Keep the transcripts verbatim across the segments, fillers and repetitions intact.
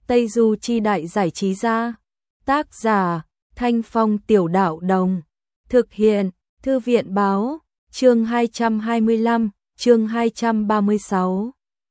Tây Du Chi Đại Giải Trí Gia. Tác giả Thanh Phong Tiểu Đạo Đồng. Thực hiện Thư viện Báo. Chương hai trăm hai mươi lăm, chương hai trăm ba mươi sáu.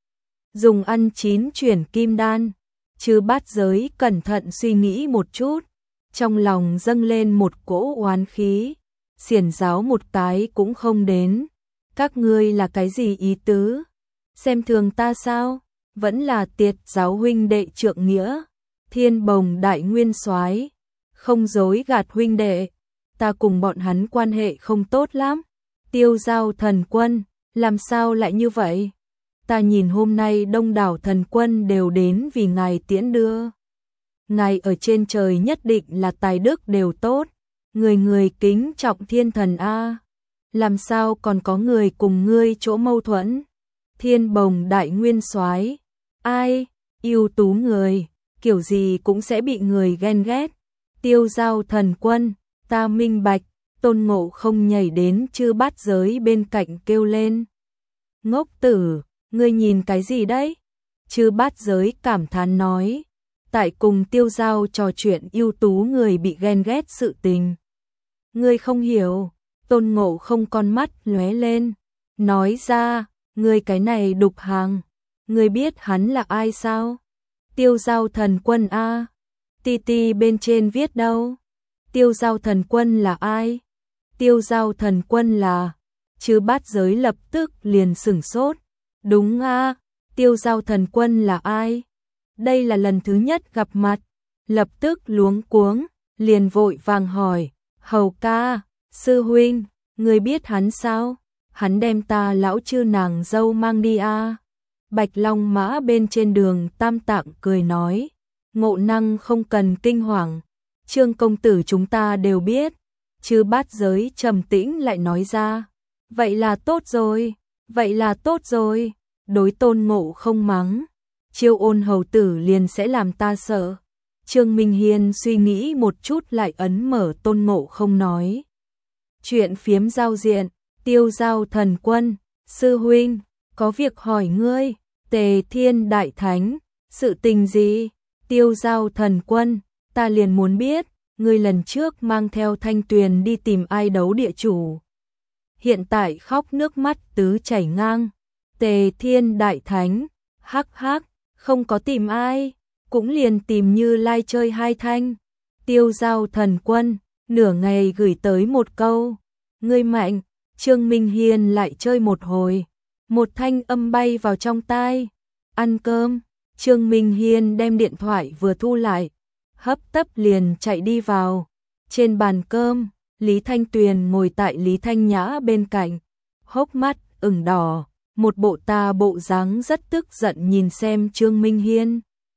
Dùng ăn chín chuyển kim đan. Chư Bát Giới cẩn thận suy nghĩ một chút, trong lòng dâng lên một cỗ oán khí. Xiển giáo một cái cũng không đến, các ngươi là cái gì ý tứ? Xem thường ta sao? Vẫn là Tiệt giáo huynh đệ trượng nghĩa, Thiên Bồng đại nguyên soái, không dối gạt huynh đệ, ta cùng bọn hắn quan hệ không tốt lắm. Tiêu Giao thần quân, làm sao lại như vậy? Ta nhìn hôm nay đông đảo thần quân đều đến vì ngài tiễn đưa. Ngài ở trên trời nhất định là tài đức đều tốt, người người kính trọng thiên thần a. Làm sao còn có người cùng ngươi chỗ mâu thuẫn? Thiên Bồng đại nguyên soái, ai, ưu tú người, kiểu gì cũng sẽ bị người ghen ghét. Tiêu Giao thần quân, ta minh bạch. Tôn Ngộ Không nhảy đến Chư Bát Giới bên cạnh kêu lên. Ngốc tử, ngươi nhìn cái gì đấy? Chư Bát Giới cảm thán nói. Tại cùng Tiêu Giao trò chuyện ưu tú người bị ghen ghét sự tình. Ngươi không hiểu. Tôn Ngộ Không con mắt lóe lên. Nói ra, ngươi cái này đục hàng. Ngươi biết hắn là ai sao? Tiêu Giao thần quân a. Ti ti bên trên viết đâu? Tiêu Giao thần quân là ai? Tiêu Giao thần quân là. Chư Bát Giới lập tức liền sửng sốt. Đúng a, Tiêu Giao thần quân là ai? Đây là lần thứ nhất gặp mặt. Lập tức luống cuống, liền vội vàng hỏi. Hầu ca, sư huynh, người biết hắn sao? Hắn đem ta lão chư nàng dâu mang đi a. Bạch Long Mã bên trên đường Tam Tạng cười nói. Ngộ Năng không cần kinh hoàng, Trương công tử chúng ta đều biết. Chư Bát Giới trầm tĩnh lại nói ra. Vậy là tốt rồi, vậy là tốt rồi. Đối Tôn Ngộ Không mắng. Chiêu Ôn hầu tử liền sẽ làm ta sợ. Trương Minh Hiên suy nghĩ một chút lại ấn mở Tôn Ngộ Không nói. Chuyện phiếm giao diện. Tiêu Giao thần quân, sư huynh, có việc hỏi ngươi. Tề Thiên Đại Thánh, sự tình gì? Tiêu Giao thần quân, ta liền muốn biết. Ngươi lần trước mang theo Thanh Tuyền đi tìm ai đấu địa chủ. Hiện tại khóc nước mắt tứ chảy ngang. Tề Thiên Đại Thánh, hắc hắc, không có tìm ai, cũng liền tìm Như Lai chơi hai thanh. Tiêu Giao thần quân, nửa ngày gửi tới một câu. Ngươi mạnh, Trương Minh Hiên lại chơi một hồi. Một thanh âm bay vào trong tai. Ăn cơm, Trương Minh Hiên đem điện thoại vừa thu lại. Hấp tấp liền chạy đi vào. Trên bàn cơm, Lý Thanh Tuyền ngồi tại Lý Thanh Nhã bên cạnh, hốc mắt ửng đỏ, một bộ ta bộ dáng rất tức giận nhìn xem Trương Minh Hiên.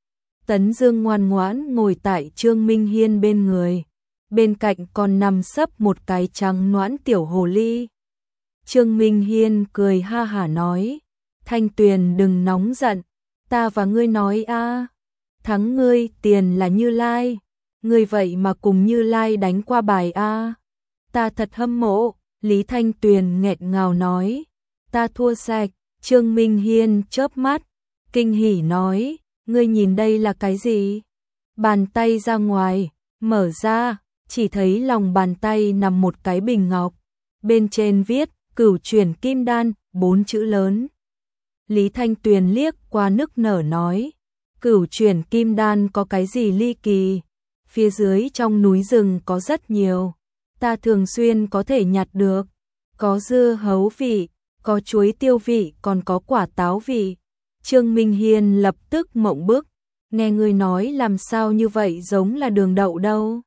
Tấn Dương ngoan ngoãn ngồi tại Trương Minh Hiên bên người, bên cạnh còn nằm sấp một cái trắng noãn tiểu hồ ly. Trương Minh Hiên cười ha hả nói, Thanh Tuyền đừng nóng giận, ta và ngươi nói a. Thắng ngươi tiền là Như Lai, ngươi vậy mà cùng Như Lai đánh qua bài a. Ta thật hâm mộ. Lý Thanh Tuyền nghẹt ngào nói, ta thua sạch. Trương Minh Hiên chớp mắt, kinh hỉ nói, ngươi nhìn đây là cái gì? Bàn tay ra ngoài, mở ra, chỉ thấy lòng bàn tay nằm một cái bình ngọc, bên trên viết Cửu Chuyển Kim Đan, bốn chữ lớn. Lý Thanh Tuyền liếc qua nức nở nói, Cửu Chuyển Kim Đan có cái gì ly kỳ? Phía dưới trong núi rừng có rất nhiều, ta thường xuyên có thể nhặt được, có dưa hấu vị, có chuối tiêu vị, còn có quả táo vị. Trương Minh Hiên lập tức mộng bức, nghe người nói làm sao như vậy giống là đường đậu đâu.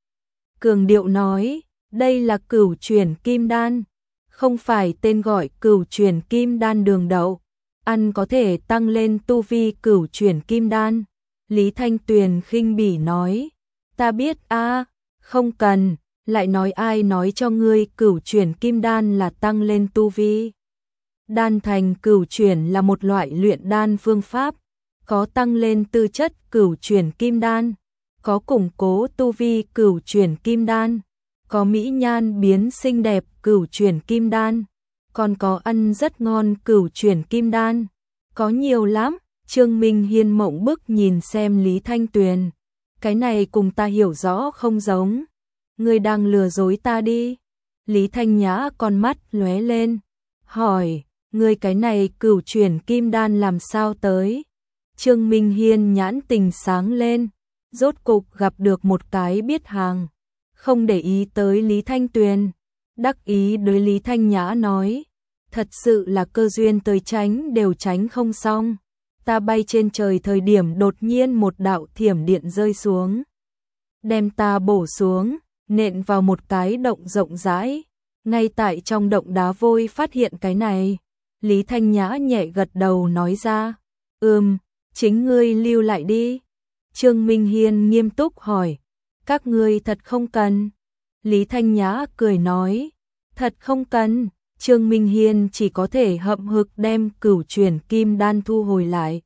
Cường điệu nói, đây là Cửu Chuyển Kim Đan, không phải tên gọi Cửu Chuyển Kim Đan đường đậu. Ăn có thể tăng lên tu vi Cửu Chuyển Kim Đan. Lý Thanh Tuyền khinh bỉ nói, ta biết a, không cần, lại nói ai nói cho ngươi Cửu Chuyển Kim Đan là tăng lên tu vi. Đan thành Cửu Chuyển là một loại luyện đan phương pháp, có tăng lên tư chất Cửu Chuyển Kim Đan, có củng cố tu vi Cửu Chuyển Kim Đan, có mỹ nhan biến xinh đẹp Cửu Chuyển Kim Đan, còn có ăn rất ngon Cửu Chuyển Kim Đan, có nhiều lắm. Trương Minh Hiên mộng bức nhìn xem Lý Thanh Tuyền. Cái này cùng ta hiểu rõ không giống. Ngươi đang lừa dối ta đi. Lý Thanh Nhã con mắt lóe lên. Hỏi, ngươi cái này cửu chuyển kim đan làm sao tới? Trương Minh Hiên nhãn tình sáng lên. Rốt cục gặp được một cái biết hàng. Không để ý tới Lý Thanh Tuyền. Đắc ý đối Lý Thanh Nhã nói. Thật sự là cơ duyên tới tránh đều tránh không xong. Ta bay trên trời thời điểm đột nhiên một đạo thiểm điện rơi xuống. Đem ta bổ xuống, nện vào một cái động rộng rãi. Ngay tại trong động đá vôi phát hiện cái này. Lý Thanh Nhã nhẹ gật đầu nói ra. Ừm, chính ngươi lưu lại đi. Trương Minh Hiên nghiêm túc hỏi. Các ngươi thật không cần. Lý Thanh Nhã cười nói. Thật không cần. Trương Minh Hiên chỉ có thể hậm hực đem cửu chuyển kim đan thu hồi lại.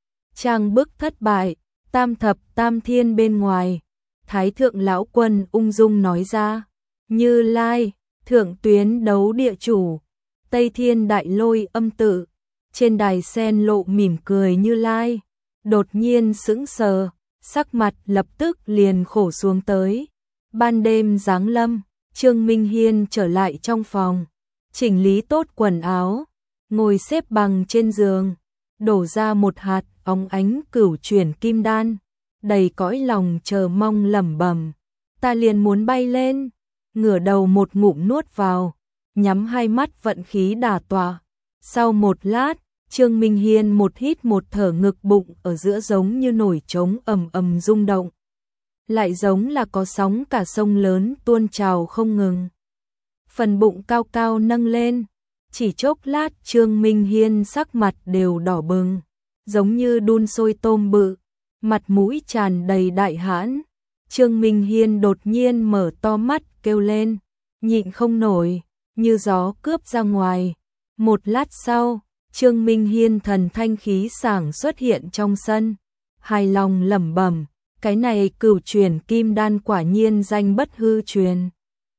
Trang bức thất bại, tam thập tam thiên bên ngoài. Thái thượng lão quân ung dung nói ra. Như Lai, thượng tuyến đấu địa chủ, Tây Thiên đại lôi âm tự. Trên đài sen lộ mỉm cười Như Lai. Đột nhiên sững sờ, sắc mặt lập tức liền khổ xuống tới. Ban đêm giáng lâm, Trương Minh Hiên trở lại trong phòng. Chỉnh lý tốt quần áo, ngồi xếp bằng trên giường, đổ ra một hạt óng ánh cửu chuyển kim đan, đầy cõi lòng chờ mong lẩm bẩm, ta liền muốn bay lên, ngửa đầu một ngụm nuốt vào, nhắm hai mắt vận khí đả tọa. Sau một lát, Trương Minh Hiên một hít một thở ngực bụng ở giữa giống như nổi trống ầm ầm rung động, lại giống là có sóng cả sông lớn tuôn trào không ngừng. Phần bụng cao cao nâng lên, chỉ chốc lát Trương Minh Hiên sắc mặt đều đỏ bừng, giống như đun sôi tôm bự, mặt mũi tràn đầy đại hãn. Trương Minh Hiên đột nhiên mở to mắt kêu lên, nhịn không nổi, như gió cướp ra ngoài. Một lát sau, Trương Minh Hiên thần thanh khí sảng xuất hiện trong sân, hài lòng lẩm bẩm, cái này cửu chuyển kim đan quả nhiên danh bất hư truyền.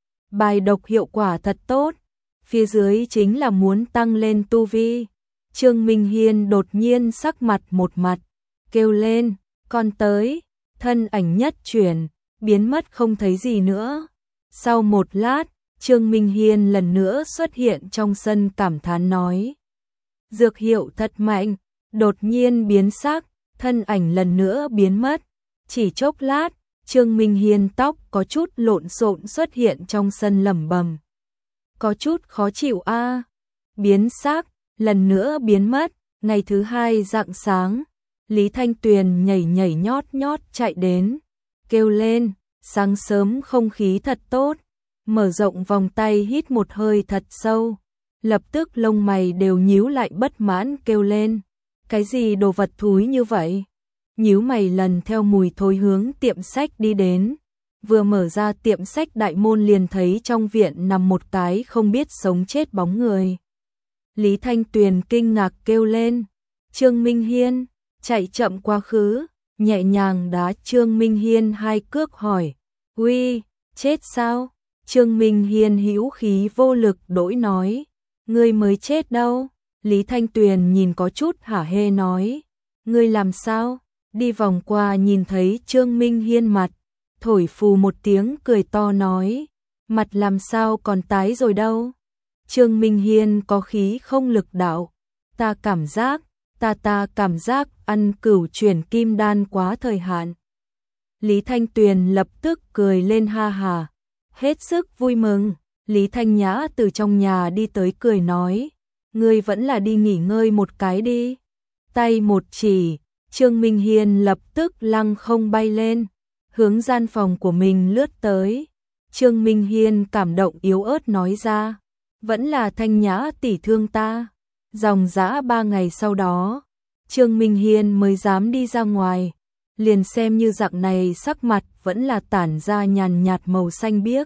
Bài độc hiệu quả thật tốt, phía dưới chính là muốn tăng lên tu vi. Trương Minh Hiên đột nhiên sắc mặt một mặt, kêu lên, con tới, thân ảnh nhất chuyển, biến mất không thấy gì nữa. Sau một lát, Trương Minh Hiên lần nữa xuất hiện trong sân cảm thán nói. Dược hiệu thật mạnh, đột nhiên biến sắc, thân ảnh lần nữa biến mất. Chỉ chốc lát, Trương Minh Hiên tóc có chút lộn xộn xuất hiện trong sân lẩm bẩm. Có chút khó chịu a. À. Biến sắc, lần nữa biến mất, ngày thứ hai rạng sáng, Lý Thanh Tuyền nhảy nhảy nhót nhót chạy đến, kêu lên, sáng sớm không khí thật tốt, mở rộng vòng tay hít một hơi thật sâu, lập tức lông mày đều nhíu lại bất mãn kêu lên, cái gì đồ vật thúi như vậy? Nhíu mày lần theo mùi thối hướng tiệm sách đi đến, vừa mở ra tiệm sách đại môn liền thấy trong viện nằm một cái không biết sống chết bóng người. Lý Thanh Tuyền kinh ngạc kêu lên, Trương Minh Hiên, chạy chậm quá khứ, nhẹ nhàng đá Trương Minh Hiên hai cước hỏi, uy, chết sao? Trương Minh Hiên hữu khí vô lực đỗi nói, ngươi mới chết đâu? Lý Thanh Tuyền nhìn có chút hả hê nói, ngươi làm sao? Đi vòng qua nhìn thấy Trương Minh Hiên mặt, thổi phù một tiếng cười to nói, mặt làm sao còn tái rồi đâu? Trương Minh Hiên có khí không lực đạo, ta cảm giác, ta ta cảm giác ăn cửu chuyển kim đan quá thời hạn. Lý Thanh Tuyền lập tức cười lên ha hà, hết sức vui mừng. Lý Thanh Nhã từ trong nhà đi tới cười nói, ngươi vẫn là đi nghỉ ngơi một cái đi. Tay một chỉ, Trương Minh Hiên lập tức lăng không bay lên, hướng gian phòng của mình lướt tới. Trương Minh Hiên cảm động yếu ớt nói ra, vẫn là Thanh Nhã tỷ thương ta. Dòng dã ba ngày sau đó, Trương Minh Hiên mới dám đi ra ngoài, liền xem như dạng này sắc mặt vẫn là tản ra nhàn nhạt màu xanh biếc.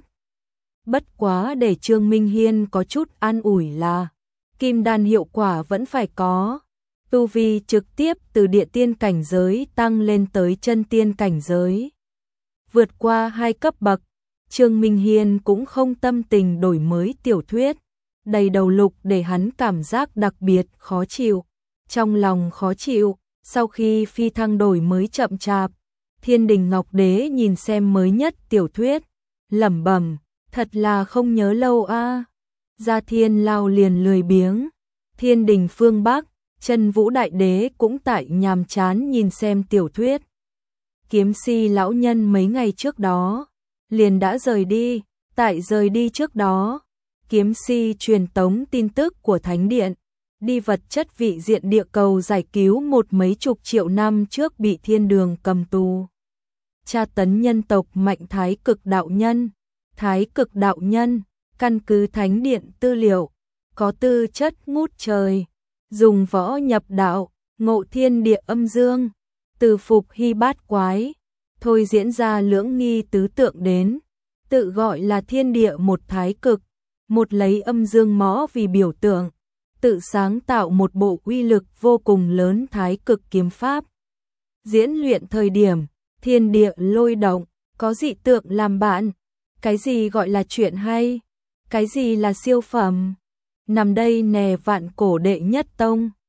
Bất quá để Trương Minh Hiên có chút an ủi là, kim đan hiệu quả vẫn phải có. Tu vi trực tiếp từ địa tiên cảnh giới tăng lên tới chân tiên cảnh giới. Vượt qua hai cấp bậc, Trương Minh Hiên cũng không tâm tình đổi mới tiểu thuyết. Đầy đầu lục để hắn cảm giác đặc biệt khó chịu. Trong lòng khó chịu, Sau khi phi thăng đổi mới chậm chạp, Thiên Đình Ngọc Đế nhìn xem mới nhất tiểu thuyết, lẩm bẩm, thật là không nhớ lâu a. Gia Thiên Lao liền lười biếng. Thiên Đình phương Bắc, Chân Vũ Đại Đế cũng tại nhàm chán nhìn xem tiểu thuyết. Kiếm Si lão nhân mấy ngày trước đó liền đã rời đi, tại rời đi trước đó, Kiếm Si truyền tống tin tức của Thánh Điện, đi vật chất vị diện địa cầu giải cứu một mấy chục triệu năm trước bị thiên đường cầm tù. Tra tấn nhân tộc Mạnh Thái Cực đạo nhân. Thái Cực đạo nhân, căn cứ Thánh Điện tư liệu, có tư chất ngút trời, dùng võ nhập đạo, ngộ thiên địa âm dương, từ phục hy bát quái, thôi diễn ra lưỡng nghi tứ tượng đến, tự gọi là thiên địa một thái cực, một lấy âm dương mõ vì biểu tượng, tự sáng tạo một bộ uy lực vô cùng lớn thái cực kiếm pháp. Diễn luyện thời điểm, thiên địa lôi động, có dị tượng làm bạn. Cái gì gọi là chuyện hay? Cái gì là siêu phẩm? Nằm đây nè vạn cổ đệ nhất tông.